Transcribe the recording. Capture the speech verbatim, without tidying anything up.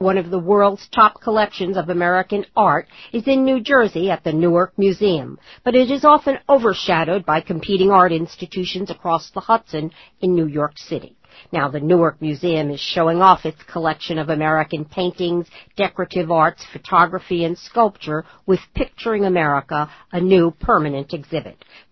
One of the world's top collections of American art is in New Jersey at the Newark Museum, but it is often overshadowed by competing art institutions across the Hudson in New York City. Now, the Newark Museum is showing off its collection of American paintings, decorative arts, photography, and sculpture with Picturing America, a new permanent exhibit.